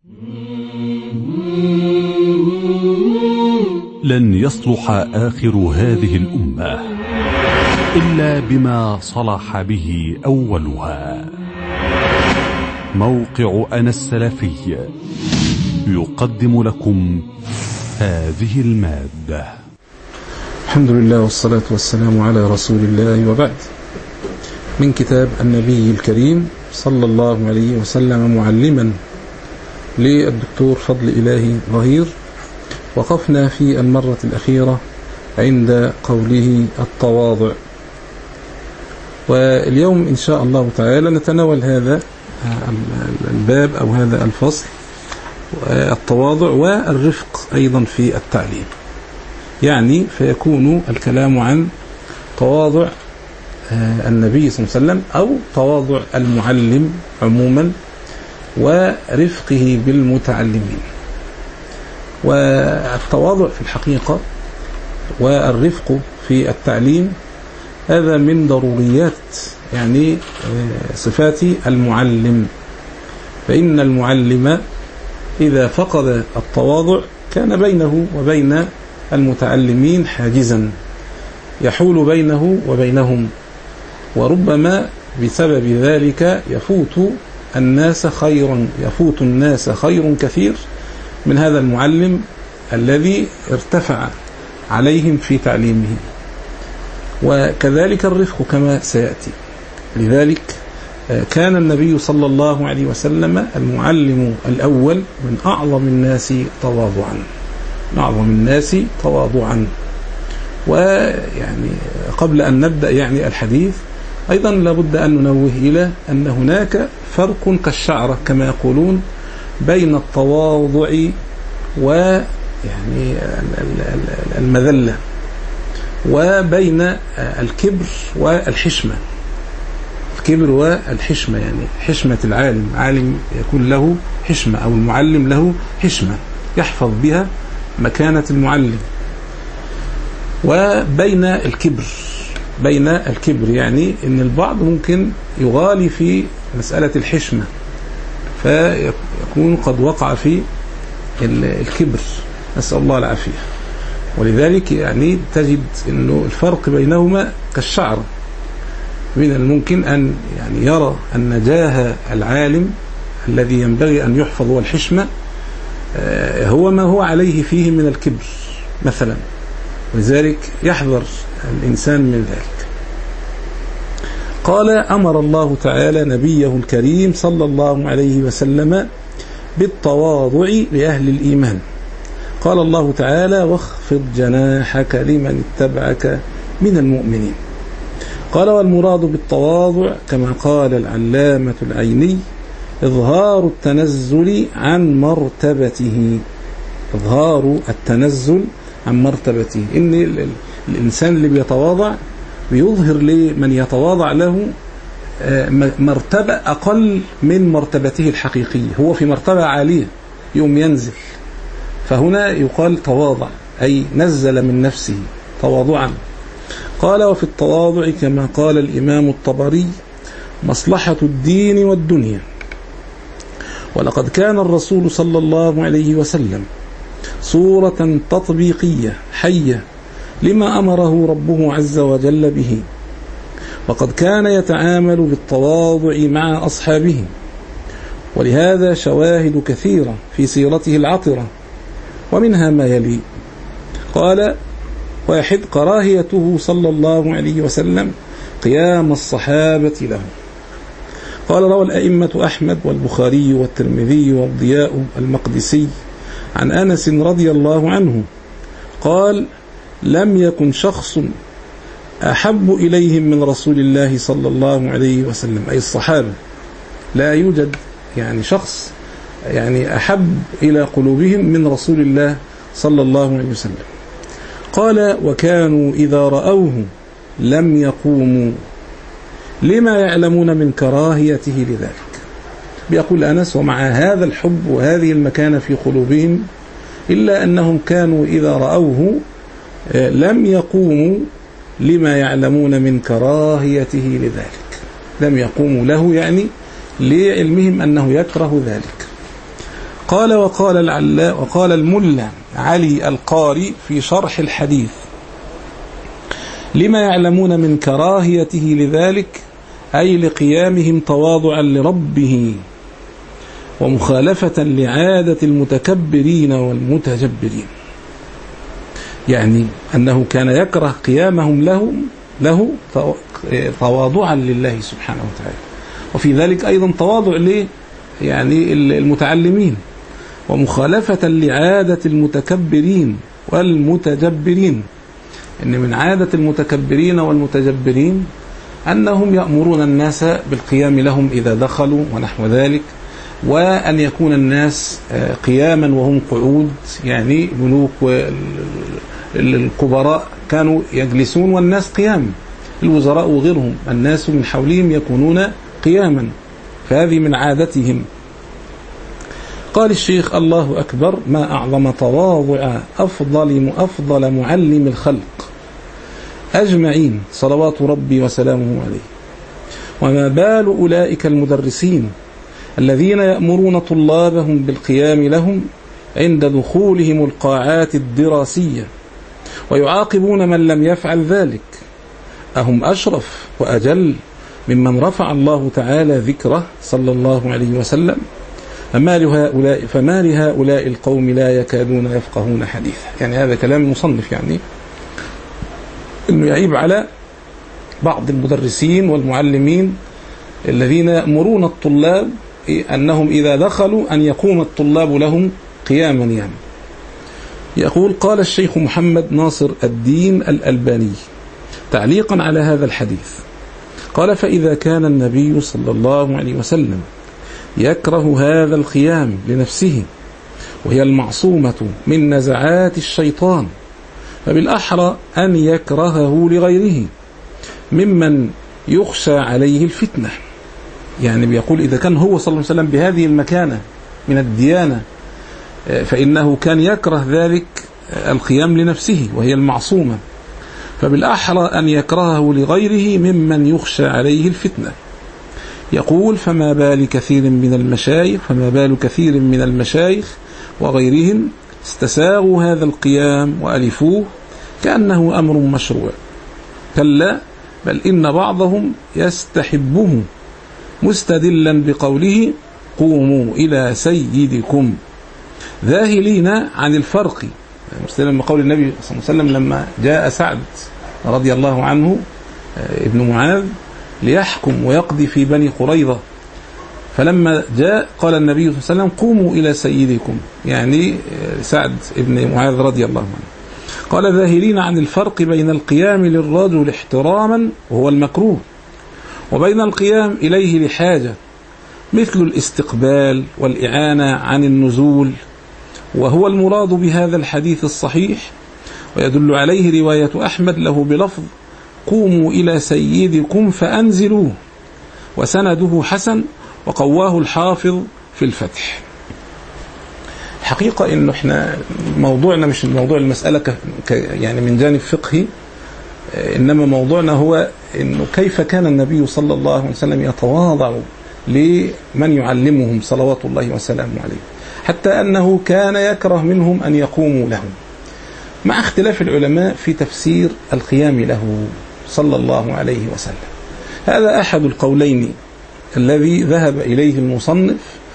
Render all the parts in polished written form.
لن يصلح آخر هذه الأمة إلا بما صلح به أولها. موقع أنا السلفي يقدم لكم هذه المادة. الحمد لله والصلاة والسلام على رسول الله، وبعد. من كتاب النبي الكريم صلى الله عليه وسلم معلما للدكتور فضل إلهي ظهير. وقفنا في المرة الأخيرة عند قوله التواضع، واليوم إن شاء الله تعالى نتناول هذا الباب أو هذا الفصل، التواضع والرفق أيضا في التعليم. يعني فيكون الكلام عن تواضع النبي صلى الله عليه وسلم أو تواضع المعلم عموما ورفقه بالمتعلمين. والتواضع في الحقيقة والرفق في التعليم هذا من ضروريات يعني صفات المعلم، فإن المعلم إذا فقد التواضع كان بينه وبين المتعلمين حاجزا يحول بينه وبينهم، وربما بسبب ذلك يفوت الناس خير كثير من هذا المعلم الذي ارتفع عليهم في تعليمه. وكذلك الرفق كما سيأتي. لذلك كان النبي صلى الله عليه وسلم المعلم الأول من أعظم الناس تواضعا. ويعني قبل أن نبدأ يعني الحديث أيضا لابد أن ننوه إلى أن هناك فرق كالشعرة كما يقولون بين التواضع ويعني المذلة، وبين الكبر والحشمة. الكبر والحشمة يعني حشمة العالم، عالم يكون له حشمة أو المعلم له حشمة يحفظ بها مكانة المعلم، وبين الكبر يعني إن البعض ممكن يغالي في مسألة الحشمة فيكون قد وقع في الكبر، نسأل الله العافية. ولذلك يعني تجد إنه الفرق بينهما كالشعر. من الممكن أن يعني يرى أن جاه العالم الذي ينبغي أن يحفظ والحشمة هو ما هو عليه فيه من الكبر مثلا، ولذلك يحذر الإنسان من ذلك. قال: أمر الله تعالى نبيه الكريم صلى الله عليه وسلم بالتواضع لأهل الإيمان. قال الله تعالى: واخفض جناحك لمن اتبعك من المؤمنين. قال: والمراد بالتواضع كما قال العلامة العيني إظهار التنزل عن مرتبته، إن الإنسان اللي بيتواضع بيظهر لمن يتواضع له مرتبة أقل من مرتبته الحقيقية، هو في مرتبة عالية يوم ينزل، فهنا يقال تواضع أي نزل من نفسه تواضعا. قال: وفي التواضع كما قال الإمام الطبري مصلحة الدين والدنيا. ولقد كان الرسول صلى الله عليه وسلم صورة تطبيقية حية لما أمره ربه عز وجل به، وقد كان يتعامل بالتواضع مع أصحابه، ولهذا شواهد كثيرة في سيرته العطرة، ومنها ما يلي. قال: 1. كراهيته صلى الله عليه وسلم قيام الصحابة له. قال: روى الأئمة أحمد والبخاري والترمذي والضياء المقدسي عن أنس رضي الله عنه قال: لم يكن شخص أحب إليهم من رسول الله صلى الله عليه وسلم، أي الصحابة، لا يوجد يعني شخص يعني أحب إلى قلوبهم من رسول الله صلى الله عليه وسلم. قال: وكانوا إذا رأوه لم يقوموا لما يعلمون من كراهيته لذلك. بيقول أنس: ومع هذا الحب وهذه المكانة في قلوبهم إلا أنهم كانوا إذا رأوه لم يقوموا لما يعلمون من كراهيته لذلك. لم يقوموا له يعني لعلمهم أنه يكره ذلك. قال وقال الملا علي القاري في شرح الحديث: لما يعلمون من كراهيته لذلك، أي لقيامهم تواضعا لربه ومخالفة لعادة المتكبرين والمتجبرين. يعني أنه كان يكره قيامهم له تواضعا لله سبحانه وتعالى، وفي ذلك أيضا تواضع يعني المتعلمين، ومخالفة لعادة المتكبرين والمتجبرين. إن من عادة المتكبرين والمتجبرين أنهم يأمرون الناس بالقيام لهم إذا دخلوا ونحو ذلك، وأن يكون الناس قياما وهم قعود، يعني ملوك والكبراء كانوا يجلسون والناس قيام، الوزراء وغيرهم الناس من حولهم يكونون قياما، فهذه من عادتهم. قال الشيخ: الله أكبر، ما أعظم تواضع أفضل معلم الخلق أجمعين صلوات ربي وسلامه عليه. وما بال أولئك المدرسين الذين يأمرون طلابهم بالقيام لهم عند دخولهم القاعات الدراسية، ويعاقبون من لم يفعل ذلك، أهم أشرف وأجل ممن رفع الله تعالى ذكره صلى الله عليه وسلم؟ فما لهؤلاء القوم لا يكادون يفقهون حديثا. يعني هذا كلام المصنف، يعني إنه يعيب على بعض المدرسين والمعلمين الذين يأمرون الطلاب أنهم إذا دخلوا أن يقوم الطلاب لهم قياما. يعني يقول: قال الشيخ محمد ناصر الدين الألباني تعليقا على هذا الحديث، قال: فإذا كان النبي صلى الله عليه وسلم يكره هذا القيام لنفسه وهي المعصومة من نزعات الشيطان، فبالأحرى أن يكرهه لغيره ممن يخشى عليه الفتنة. يعني بيقول إذا كان هو صلى الله عليه وسلم بهذه المكانة من الديانة، فإنه كان يكره ذلك القيام لنفسه وهي المعصومة، فبالأحرى أن يكرهه لغيره ممن يخشى عليه الفتنة. يقول: فما بال كثير من المشايخ وغيرهم استساغوا هذا القيام وألفوه كأنه أمر مشروع. كلا، بل إن بعضهم يستحبه مستدلا بقوله: قوموا إلى سيدكم، ذاهلين عن الفرق، مستدلا بقول النبي صلى الله عليه وسلم لما جاء سعد رضي الله عنه ابن معاذ ليحكم ويقضي في بني قريظة، فلما جاء قال النبي صلى الله عليه وسلم: قوموا إلى سيدكم، يعني سعد ابن معاذ رضي الله عنه. قال: ذاهلين عن الفرق بين القيام للرجل احتراما وهو المكروه، وبين القيام إليه لحاجة، مثل الاستقبال والإعانة عن النزول، وهو المراد بهذا الحديث الصحيح، ويدل عليه رواية أحمد له بلفظ: قوموا إلى سيدكم فأنزلوه، وسنده حسن، وقواه الحافظ في الفتح. حقيقة إنه إحنا موضوعنا مش موضوع المسألة يعني من جانب فقهي، إنما موضوعنا هو إنه كيف كان النبي صلى الله عليه وسلم يتواضع لمن يعلمهم صلوات الله وسلامه عليه، حتى أنه كان يكره منهم أن يقوموا له، مع اختلاف العلماء في تفسير القيام له صلى الله عليه وسلم. هذا أحد القولين الذي ذهب إليه المصنف،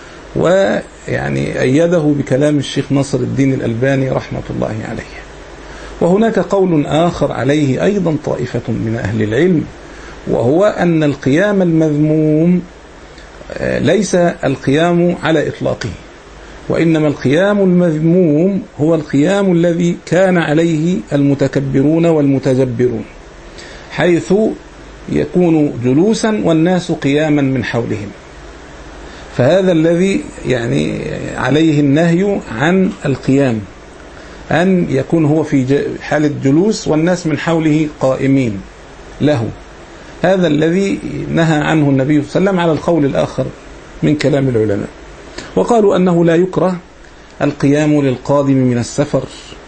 ويعني أيده بكلام الشيخ ناصر الدين الألباني رحمة الله عليه. وهناك قول آخر عليه أيضا طائفة من أهل العلم، وهو أن القيام المذموم ليس القيام على إطلاقه، وإنما القيام المذموم هو القيام الذي كان عليه المتكبرون والمتجبرون، حيث يكون جلوسا والناس قياما من حولهم، فهذا الذي يعني عليه النهي عن القيام، أن يكون هو في حالة جلوس والناس من حوله قائمين له، هذا الذي نهى عنه النبي صلى الله عليه وسلم على القول الآخر من كلام العلماء. وقالوا أنه لا يكره القيام للقادم من السفر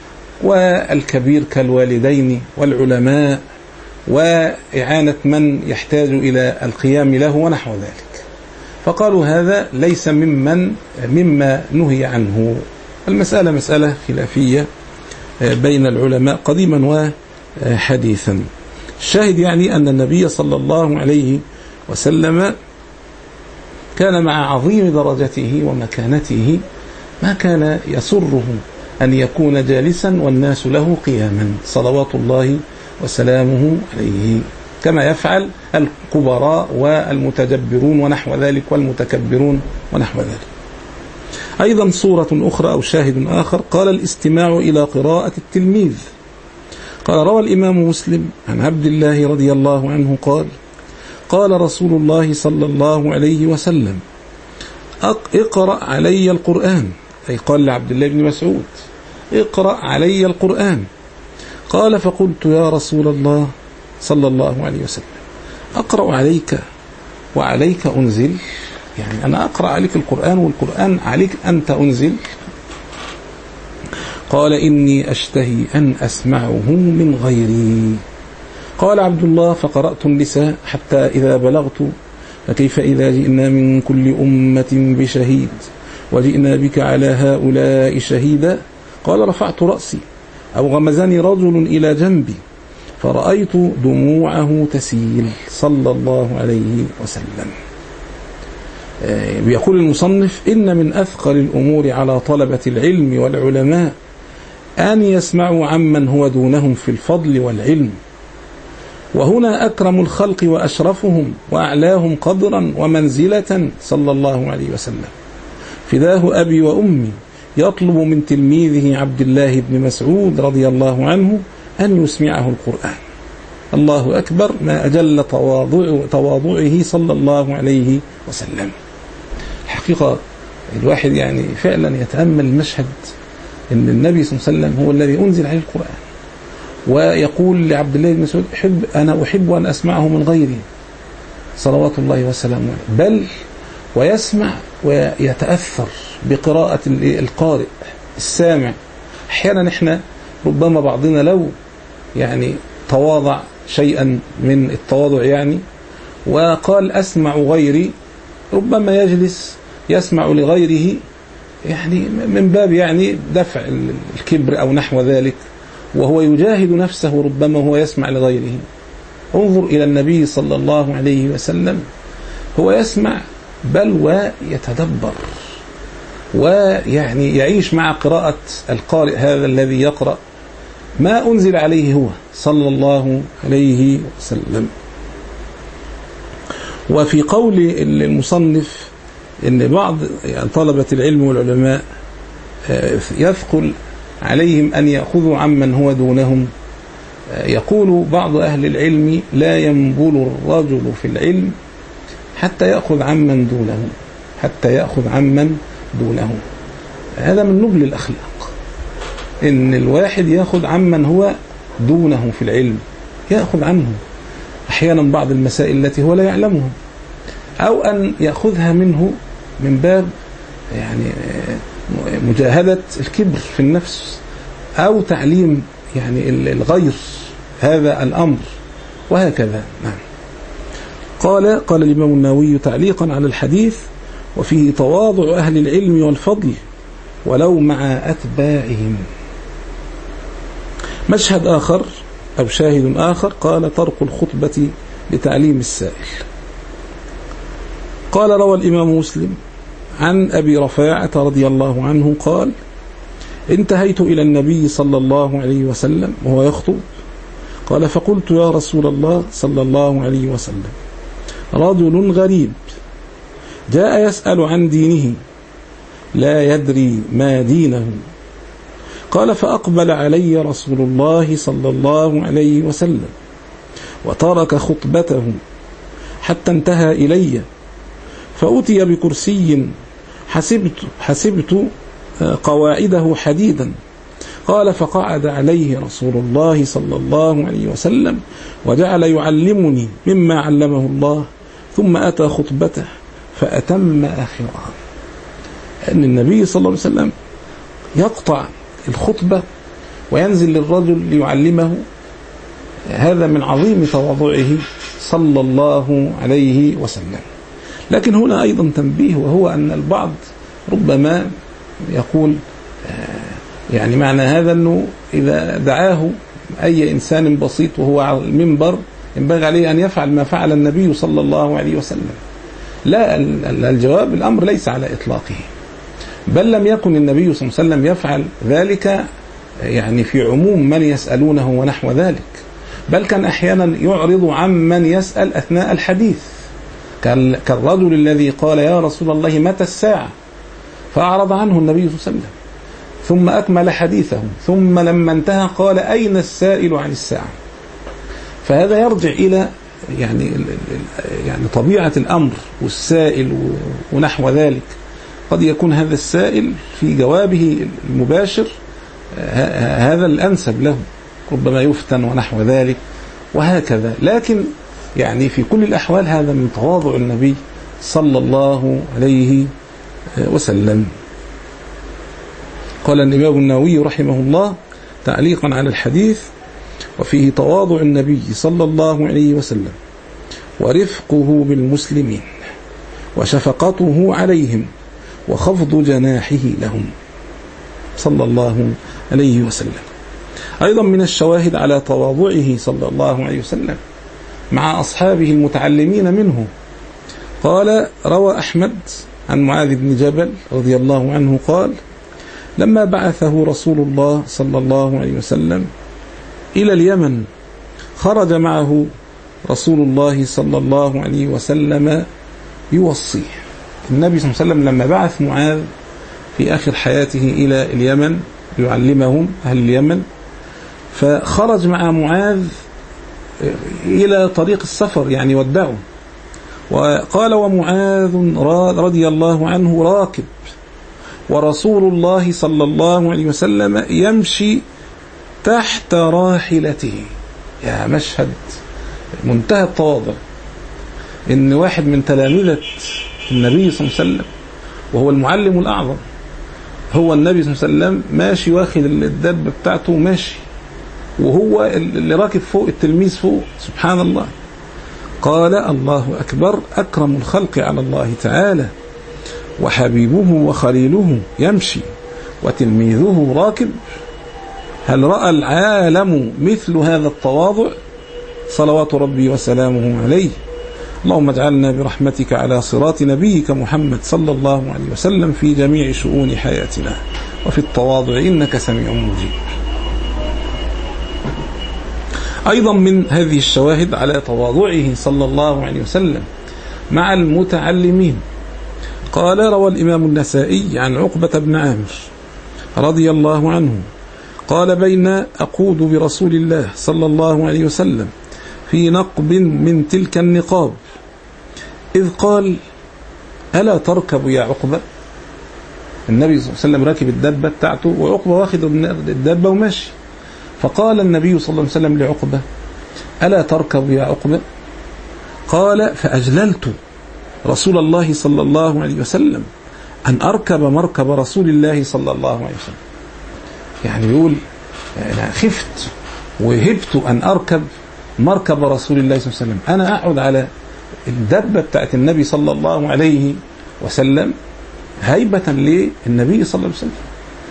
والكبير كالوالدين والعلماء، وإعانة من يحتاج إلى القيام له ونحو ذلك. فقالوا هذا ليس مما نهي عنه. المسألة مسألة خلافية بين العلماء قديما وحديثا. الشاهد يعني أن النبي صلى الله عليه وسلم كان مع عظيم درجته ومكانته ما كان يسره أن يكون جالسا والناس له قياما صلوات الله وسلامه عليه، كما يفعل الكبراء والمتجبرون ونحو ذلك والمتكبرون ونحو ذلك. أيضا صورة أخرى أو شاهد آخر، قال الاستماع إلى قراءة التلميذ. قال روى الإمام مسلم عن عبد الله رضي الله عنه قال قال رسول الله صلى الله عليه وسلم اقرأ علي القرآن، أي قال لعبد الله بن مسعود اقرأ علي القرآن. قال فقلت يا رسول الله صلى الله عليه وسلم أقرأ عليك وعليك أنزل؟ يعني أنا أقرأ عليك القرآن والقرآن عليك أنت أنزل؟ قال إني أشتهي أن أسمعه من غيري. قال عبد الله فقرأت النساء حتى إذا بلغت فكيف إذا جئنا من كل أمة بشهيد وجئنا بك على هؤلاء شهيدا. قال رفعت رأسي أو غمزني رجل إلى جنبي فرأيت دموعه تسيل صلى الله عليه وسلم. بيقول المصنف إن من أثقل الأمور على طلبة العلم والعلماء أن يسمعوا عمن هو دونهم في الفضل والعلم، وهنا أكرم الخلق وأشرفهم وأعلاهم قدرا ومنزلة صلى الله عليه وسلم. فداه أبي وأمي يطلب من تلميذه عبد الله بن مسعود رضي الله عنه أن يسمعه القرآن. الله أكبر، ما أجل تواضعه صلى الله عليه وسلم. الحقيقة الواحد يعني فعلا يتأمل المشهد أن النبي صلى الله عليه وسلم هو الذي أنزل عليه القرآن، ويقول لعبد الله بن مسعود أنا أحب أن أسمعه من غيري صلوات الله وسلامه عليه، بل ويسمع ويتأثر بقراءة القارئ السامع. أحيانا نحن ربما بعضنا لو يعني تواضع شيئا من التواضع يعني وقال أسمع غيري، ربما يجلس يسمع لغيره يعني من باب يعني دفع الكبر أو نحو ذلك، وهو يجاهد نفسه ربما هو يسمع لغيره. انظر إلى النبي صلى الله عليه وسلم، هو يسمع بل ويتدبر ويعني يعيش مع قراءة القارئ هذا الذي يقرأ ما أنزل عليه هو صلى الله عليه وسلم. وفي قول المصنف إن بعض يعني طلبة العلم والعلماء يثقل عليهم أن يأخذوا عمن هو دونهم، يقول بعض أهل العلم لا ينبل الرجل في العلم حتى يأخذ عمن دونه، هذا من نبل الأخلاق، إن الواحد يأخذ عمن هو دونه في العلم، يأخذ عنه أحيانا بعض المسائل التي هو لا يعلمها، أو أن يأخذها منه من باب يعني مجاهدة الكبر في النفس أو تعليم يعني الغير هذا الأمر وهكذا. نعم. قال الإمام النووي تعليقا على الحديث وفيه تواضع أهل العلم والفضل ولو مع أتباعهم. مشهد آخر أو شاهد آخر، قال طرق الخطبة لتعليم السائل. قال روى الإمام مسلم عن أبي رفاعة رضي الله عنه قال انتهيت إلى النبي صلى الله عليه وسلم وهو يخطب، قال فقلت يا رسول الله صلى الله عليه وسلم رجل غريب جاء يسأل عن دينه لا يدري ما دينه. قال فأقبل علي رسول الله صلى الله عليه وسلم وترك خطبته حتى انتهى إلي، فأتي بكرسي حسبت قواعده حديدا. قال فقعد عليه رسول الله صلى الله عليه وسلم وجعل يعلمني مما علمه الله، ثم أتى خطبته فأتم آخرها. أن النبي صلى الله عليه وسلم يقطع الخطبة وينزل للرجل ليعلمه، هذا من عظيم تواضعه صلى الله عليه وسلم. لكن هنا أيضا تنبيه، وهو أن البعض ربما يقول يعني معنى هذا أنه إذا دعاه أي إنسان بسيط وهو على المنبر ينبغي عليه أن يفعل ما فعل النبي صلى الله عليه وسلم. لا، الجواب الأمر ليس على إطلاقه، بل لم يكن النبي صلى الله عليه وسلم يفعل ذلك يعني في عموم من يسألونه ونحو ذلك، بل كان أحيانا يعرض عن من يسأل أثناء الحديث، كالرجل الذي قال يا رسول الله متى الساعة، فأعرض عنه النبي صلى الله عليه وسلم ثم أكمل حديثه، ثم لما انتهى قال أين السائل عن الساعة. فهذا يرجع إلى يعني طبيعة الأمر والسائل ونحو ذلك. قد يكون هذا السائل في جوابه المباشر هذا الأنسب له، ربما يفتن ونحو ذلك وهكذا، لكن يعني في كل الأحوال هذا من تواضع النبي صلى الله عليه وسلم. قال الإمام النووي رحمه الله تعليقا على الحديث: وفيه تواضع النبي صلى الله عليه وسلم ورفقه بالمسلمين وشفقته عليهم وخفض جناحه لهم صلى الله عليه وسلم. أيضا من الشواهد على تواضعه صلى الله عليه وسلم مع أصحابه المتعلمين منه، قال روى أحمد عن معاذ بن جبل رضي الله عنه قال: لما بعثه رسول الله صلى الله عليه وسلم إلى اليمن خرج معه رسول الله صلى الله عليه وسلم يوصيه. النبي صلى الله عليه وسلم لما بعث معاذ في آخر حياته إلى اليمن يعلمهم أهل اليمن، فخرج مع معاذ إلى طريق السفر يعني ودعه، وقال: ومعاذ رضي الله عنه راكب ورسول الله صلى الله عليه وسلم يمشي تحت راحلته. يا مشهد منتهى التواضع، إن واحد من تلامذة النبي صلى الله عليه وسلم وهو المعلم الأعظم، هو النبي صلى الله عليه وسلم ماشي واخد الدابة بتاعته ماشي، وهو اللي راكب فوق التلميذ فوق. سبحان الله. قال: الله أكبر، أكرم الخلق على الله تعالى وحبيبه وخليله يمشي وتلميذه راكب. هل رأى العالم مثل هذا التواضع؟ صلوات ربي وسلامه عليه. اللهم اجعلنا برحمتك على صراط نبيك محمد صلى الله عليه وسلم في جميع شؤون حياتنا وفي التواضع إنك سميع مجيب. أيضا من هذه الشواهد على تواضعه صلى الله عليه وسلم مع المتعلمين، قال روى الإمام النسائي عن عقبة بن عامر رضي الله عنه قال: بين أقود برسول الله صلى الله عليه وسلم في نقب من تلك النقاب إذ قال: ألا تركب يا عقبة؟ النبي صلى الله عليه وسلم راكب الدابة بتاعته وعقبة واخد الدابة وماشي، فقال النبي صلى الله عليه وسلم لعقبة: ألا تركب يا عقبة؟ قال: فأجللت رسول الله صلى الله عليه وسلم أن أركب مركب رسول الله صلى الله عليه وسلم. يعني يقول أنا خفت وهبت أن أركب مركب رسول الله صلى الله عليه وسلم، أنا أقعد على الدبة بتاعت النبي صلى الله عليه وسلم هيبة للنبي صلى الله عليه وسلم.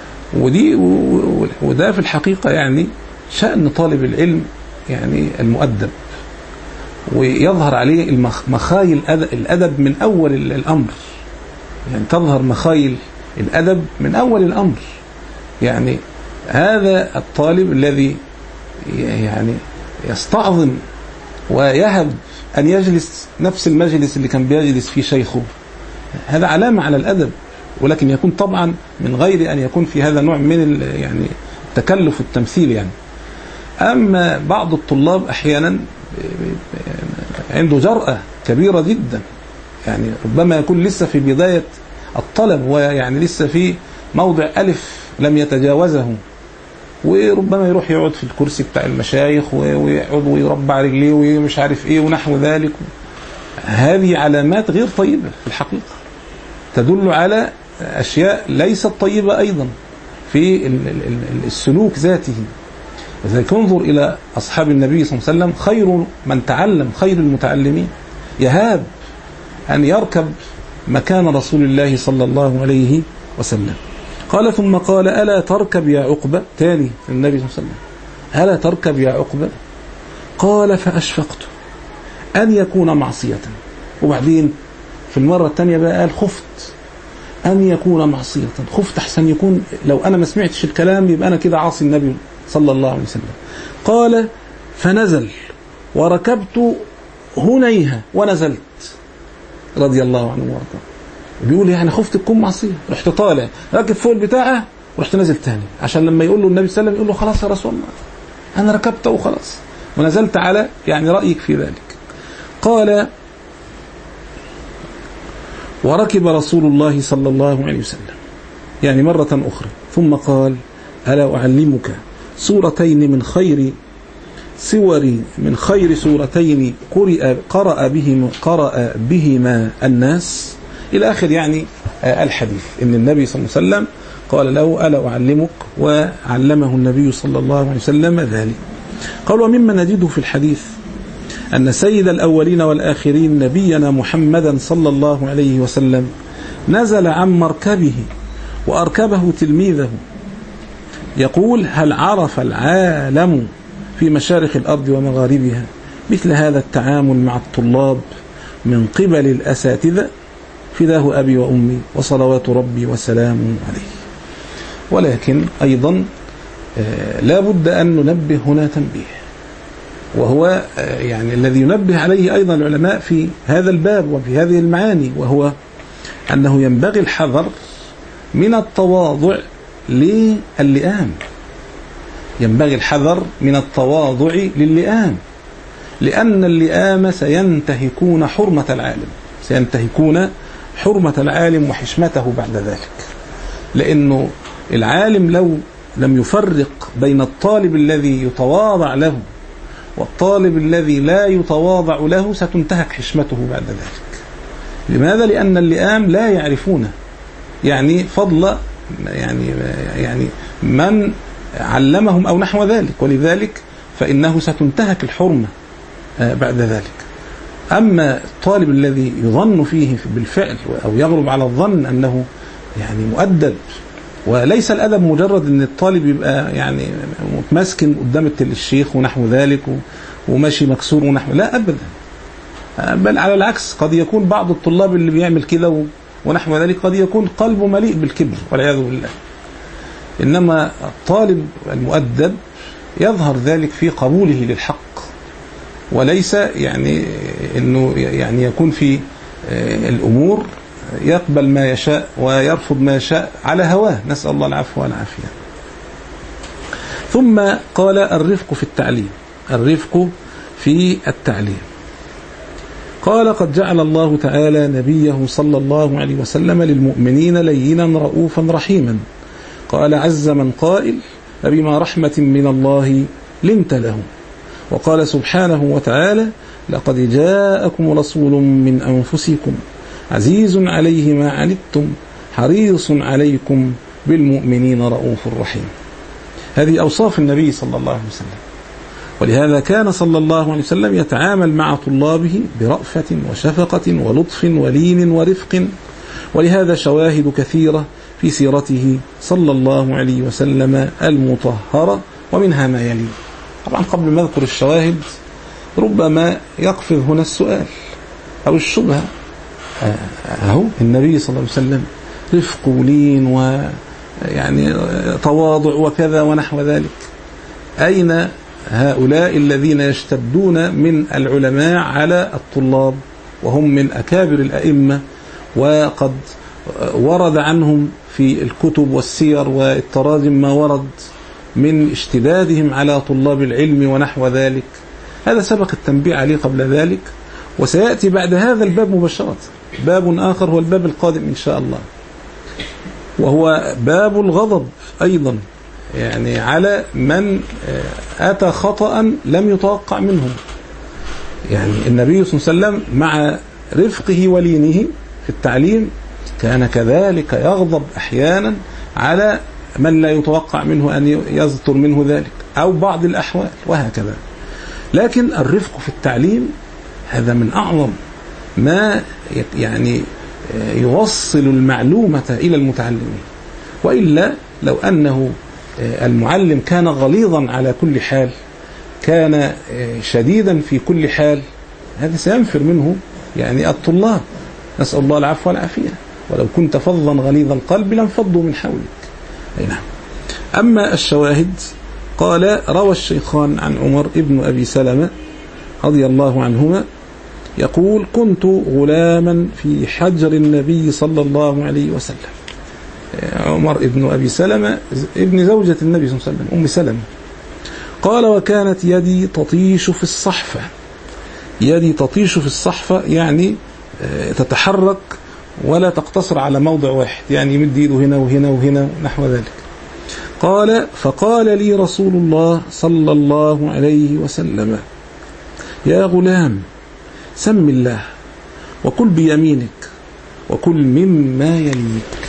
وده في الحقيقة يعني شأن طالب العلم يعني المؤدب، ويظهر عليه مخايل الأدب من أول الأمر، يعني تظهر مخايل الأدب من أول الأمر. يعني هذا الطالب الذي يعني يستعظم ويهب أن يجلس نفس المجلس اللي كان بيجلس فيه شيخه، هذا علامة على الأدب، ولكن يكون طبعا من غير أن يكون في هذا نوع من يعني التكلف والتمثيل يعني. أما بعض الطلاب أحيانا عنده جرأة كبيرة جدا، يعني ربما يكون لسه في بداية الطلب ويعني لسه في موضع ألف لم يتجاوزه، وربما يروح يقعد في الكرسي بتاع المشايخ ويقعد ويربع رجليه ومش عارف ايه ونحو ذلك. هذه علامات غير طيبة في الحقيقة، تدل على أشياء ليست طيبة أيضا في السلوك ذاته. لذلك انظر إلى أصحاب النبي صلى الله عليه وسلم، خير من تعلم، خير المتعلمين، يهاب أن يركب مكان رسول الله صلى الله عليه وسلم. قال ثم قال ألا تركب يا عقبة، تاني النبي صلى الله عليه وسلم، ألا تركب يا عقبة؟ قال فأشفقت أن يكون معصية. وبعدين في المرة الثانية بقى قال خفت أن يكون معصية، خفت أحسن يكون لو أنا ما سمعتش الكلام يبقى أنا كده عاصي النبي صلى الله عليه وسلم. قال فنزل وركبت هنيها ونزلت رضي الله عنه وارضاه. بيقول يعني خفت تكون معصية، رحت طالع راكب فوق البتاعة ورحت نازل تاني عشان لما يقول له النبي صلى الله عليه وسلم يقول له خلاص يا رسول الله أنا ركبت وخلاص ونزلت على يعني رأيك في ذلك. قال وركب رسول الله صلى الله عليه وسلم يعني مرة أخرى ثم قال ألا أعلمك سورتين من خير سورتين قرأ بهما الناس إلى آخر يعني الحديث، إن النبي صلى الله عليه وسلم قال له ألا أعلمك، وعلمه النبي صلى الله عليه وسلم ذلك. قال ومما نجده في الحديث أن سيد الأولين والآخرين نبينا محمدا صلى الله عليه وسلم نزل عن مركبه وأركبه تلميذه يقول هل عرف العالم في مشارق الأرض ومغاربها مثل هذا التعامل مع الطلاب من قبل الأساتذة؟ فداه أبي وأمي وصلوات ربي وسلامه عليه. ولكن أيضا لا بد أن ننبه هنا تنبيه، وهو يعني الذي ينبه عليه أيضا العلماء في هذا الباب وفي هذه المعاني، وهو أنه ينبغي الحذر من التواضع للئام، ينبغي الحذر من التواضع للئام، لأن اللئام سينتهكون حرمة العالم وحشمته بعد ذلك. لأنه العالم لو لم يفرق بين الطالب الذي يتواضع له والطالب الذي لا يتواضع له ستنتهك حشمته بعد ذلك. لماذا؟ لأن اللئام لا يعرفونه يعني فضل يعني من علمهم أو نحو ذلك، ولذلك فإنه ستنتهك الحرمة بعد ذلك. أما الطالب الذي يظن فيه بالفعل أو يغلب على الظن أنه يعني مؤدب، وليس الأدب مجرد أن الطالب يبقى يعني متمسكن قدام الشيخ ونحو ذلك وماشي مكسور ونحو، لا أبدا، بل على العكس قد يكون بعض الطلاب اللي بيعمل كده ونحو ذلك قد يكون قلبه مليء بالكبر والعياذ بالله. إنما الطالب المؤدب يظهر ذلك في قبوله للحق، وليس يعني أنه يعني يكون في الأمور يقبل ما يشاء ويرفض ما يشاء على هواه، نسأل الله العفو والعافية. ثم قال الرفق في التعليم. قال قد جعل الله تعالى نبيه صلى الله عليه وسلم للمؤمنين لينا رؤوفا رحيما. قال عز من قائل فبما رحمة من الله لنت له. وقال سبحانه وتعالى لقد جاءكم رسول من أنفسكم عزيز عليه ما عنتم حريص عليكم بالمؤمنين رؤوف رحيم. هذه أوصاف النبي صلى الله عليه وسلم، ولهذا كان صلى الله عليه وسلم يتعامل مع طلابه برأفة وشفقة ولطف ولين ورفق، ولهذا شواهد كثيرة في سيرته صلى الله عليه وسلم المطهرة، ومنها ما يلي. طبعا قبل ما أذكر الشواهد ربما يقفز هنا السؤال أو الشبهة، أهو النبي صلى الله عليه وسلم رفق ولين ويعني تواضع وكذا ونحو ذلك، أين هؤلاء الذين يشتدون من العلماء على الطلاب وهم من أكابر الأئمة، وقد ورد عنهم في الكتب والسير والتراجم ما ورد من اشتدادهم على طلاب العلم ونحو ذلك؟ هذا سبق التنبيه عليه قبل ذلك، وسيأتي بعد هذا الباب مباشرة باب آخر هو الباب القادم إن شاء الله، وهو باب الغضب أيضا، يعني على من أتى خطأ لم يتوقع منه. يعني النبي صلى الله عليه وسلم مع رفقه ولينه في التعليم كان كذلك يغضب أحيانا على من لا يتوقع منه أن يصدر منه ذلك أو بعض الأحوال وهكذا. لكن الرفق في التعليم هذا من أعظم ما يعني يوصل المعلومة إلى المتعلمين. وإلا لو أنه المعلم كان غليظا على كل حال، كان شديدا في كل حال، هذا سينفر منه يعني الطلاب. نسأل الله العفو والعافية. ولو كنت فظا غليظ القلب لانفضوا من حولك. نعم. أما الشواهد، قال روى الشيخان عن عمر ابن أبي سلمة رضي الله عنهما يقول: كنت غلاما في حجر النبي صلى الله عليه وسلم. عمر ابن أبي سلمة ابن زوجة النبي صلى الله عليه وسلم أم سلمة. قال: وكانت يدي تطيش في الصحفة. يدي تطيش في الصحفة يعني تتحرك ولا تقتصر على موضع واحد، يعني يمد يده هنا وهنا وهنا نحو ذلك. قال: فقال لي رسول الله صلى الله عليه وسلم: يا غلام، سم الله وكل بيمينك وكل مما يليك.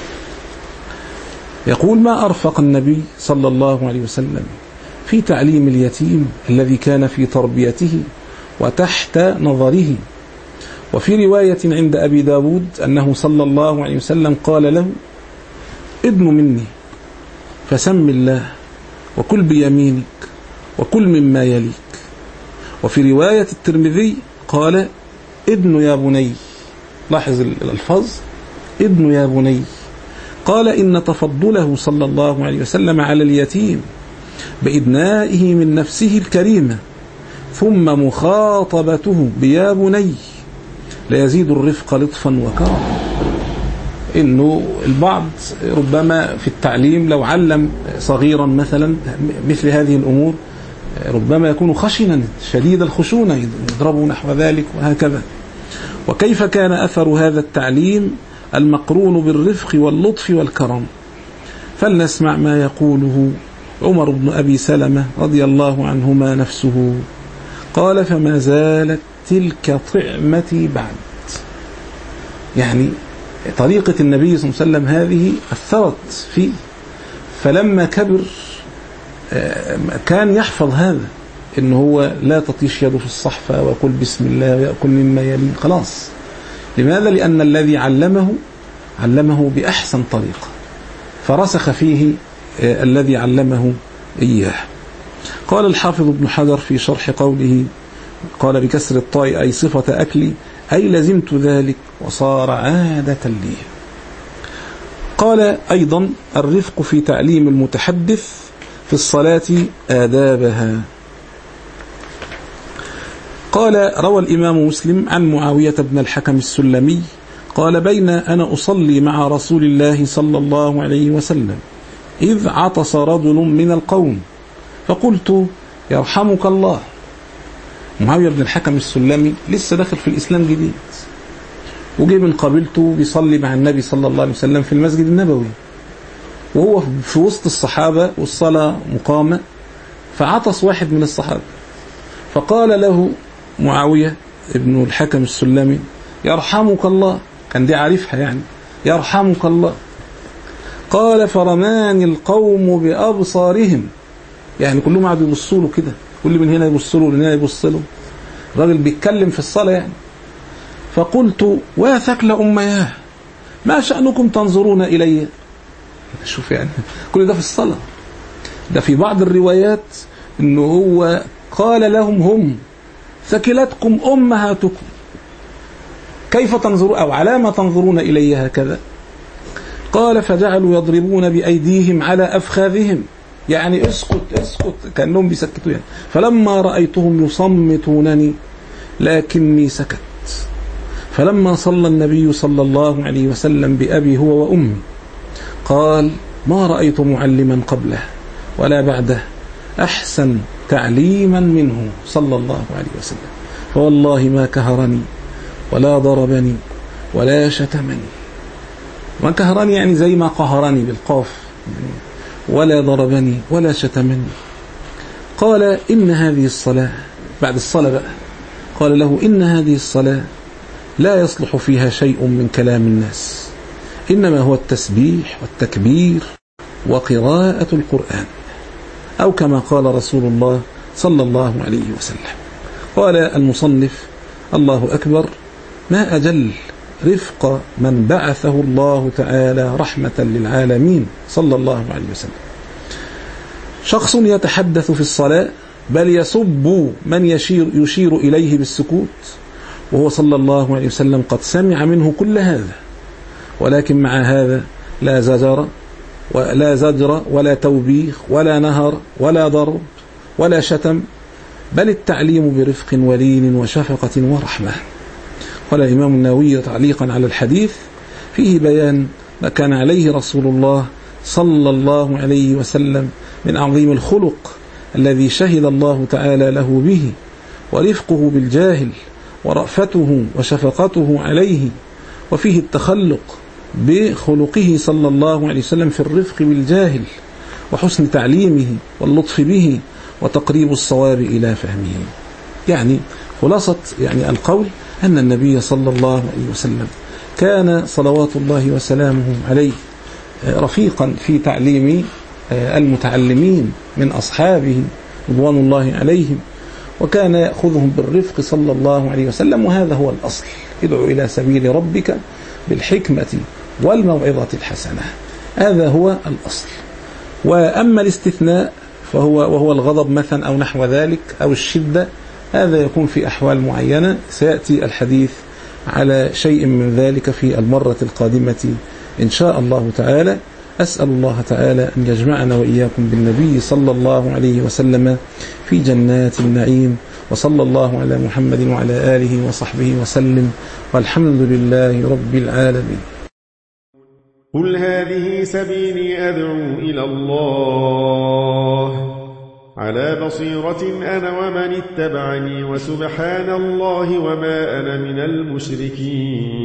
يقول: ما أرفق النبي صلى الله عليه وسلم في تعليم اليتيم الذي كان في تربيته وتحت نظره. وفي رواية عند أبي داود أنه صلى الله عليه وسلم قال له: ادن مني فسم الله وكل بيمينك وكل مما يليك. وفي رواية الترمذي قال: ادن يا بني. لاحظ الألفاظ: ادن يا بني. قال: إن تفضله صلى الله عليه وسلم على اليتيم بإدنائه من نفسه الكريمة ثم مخاطبته بيا بني ليزيد الرفق لطفا وكرما. إنه البعض ربما في التعليم لو علم صغيرا مثلا مثل هذه الأمور ربما يكون خشنا شديد الخشونة، يضربه نحو ذلك وهكذا. وكيف كان أثر هذا التعليم المقرون بالرفق واللطف والكرم؟ فلنسمع ما يقوله عمر بن أبي سلمة رضي الله عنهما نفسه. قال: فما زالت تلك طعمتي بعد. يعني طريقة النبي صلى الله عليه وسلم هذه أثرت فيه، فلما كبر كان يحفظ هذا، إنه هو لا تطيش يده في الصحفة ويقول بسم الله ويأكل مما يليه. خلاص. لماذا؟ لأن الذي علمه بأحسن طريقة، فرسخ فيه الذي علمه إياه. قال الحافظ ابن حجر في شرح قوله، قال بكسر الطاء أي صفة أكلي، أي لزمت ذلك وصار عادة لي. قال أيضا: الرفق في تعليم المتحدث في الصلاة آدابها. قال: روى الإمام مسلم عن معاوية بن الحكم السلمي قال: بين أنا أصلي مع رسول الله صلى الله عليه وسلم إذ عطس رجل من القوم فقلت: يرحمك الله. معاوية بن الحكم السلمي لسه داخل في الإسلام جديد، وجي من قبيلته بيصلي مع النبي صلى الله عليه وسلم في المسجد النبوي، وهو في وسط الصحابة والصلاة مقامة، فعطس واحد من الصحابة، فقال له معاوية ابن الحكم السلمي: يرحمك الله. كان دي عارفها يعني، يرحمك الله. قال: فرماني القوم بأبصارهم، يعني كلهم قاعدوا يبصوا له كده، كل من هنا يبص له ومن هنا يبص له، الراجل بيتكلم في الصلاة يعني. فقلت: وثكل أمياه، ما شأنكم تنظرون إلي؟ شوف يعني كل ده في الصلاة. ده في بعض الروايات إنه هو قال لهم: هم ثكلتكم أمهاتكم، كيف تنظرون أو على ما تنظرون إلي هكذا؟ قال: فجعلوا يضربون بأيديهم على أفخاذهم، يعني اسكت اسكت، كأنهم بيسكتوا يعني. فلما رأيتهم يصمتونني لكني سكت. فلما صلى النبي صلى الله عليه وسلم بأبي هو وأمي قال: ما رأيت معلما قبله ولا بعده أحسن تعليما منه صلى الله عليه وسلم، فوالله ما كهرني ولا ضربني ولا شتمني. ما كهرني يعني زي ما قهرني بالقاف، ولا ضربني ولا شتمني. قال: إن هذه الصلاة، بعد الصلاة بقى، قال له: إن هذه الصلاة لا يصلح فيها شيء من كلام الناس، إنما هو التسبيح والتكبير وقراءة القرآن، أو كما قال رسول الله صلى الله عليه وسلم. قال المصنف: الله أكبر، ما أجل رفق من بعثه الله تعالى رحمة للعالمين صلى الله عليه وسلم. شخص يتحدث في الصلاة بل يسب من يشير إليه بالسكوت، وهو صلى الله عليه وسلم قد سمع منه كل هذا، ولكن مع هذا لا زجر ولا توبيخ ولا نهر ولا ضرب ولا شتم، بل التعليم برفق ولين وشفقة ورحمة. قال الإمام النووي تعليقا على الحديث: فيه بيان ما كان عليه رسول الله صلى الله عليه وسلم من عظيم الخلق الذي شهد الله تعالى له به، ورفقه بالجاهل ورأفته وشفقته عليه، وفيه التخلق بخلقه صلى الله عليه وسلم في الرفق بالجاهل وحسن تعليمه واللطف به وتقريب الصواب إلى فهمه. يعني خلاصة القول أن النبي صلى الله عليه وسلم كان صلوات الله وسلامه عليه رفيقا في تعليم المتعلمين من أصحابه رضوان الله عليهم، وكان يأخذهم بالرفق صلى الله عليه وسلم، وهذا هو الأصل: ادعو إلى سبيل ربك بالحكمة والموعظة الحسنة. هذا هو الأصل. وأما الاستثناء وهو الغضب مثلا أو نحو ذلك أو الشدة، هذا يكون في أحوال معينة، سيأتي الحديث على شيء من ذلك في المرة القادمة إن شاء الله تعالى. أسأل الله تعالى أن يجمعنا وإياكم بالنبي صلى الله عليه وسلم في جنات النعيم، وصلى الله على محمد وعلى آله وصحبه وسلم، والحمد لله رب العالمين. قل هذه سبيلي أدعو إلى الله على بصيرة أنا ومن اتبعني، وسبحان الله وما أنا من المشركين.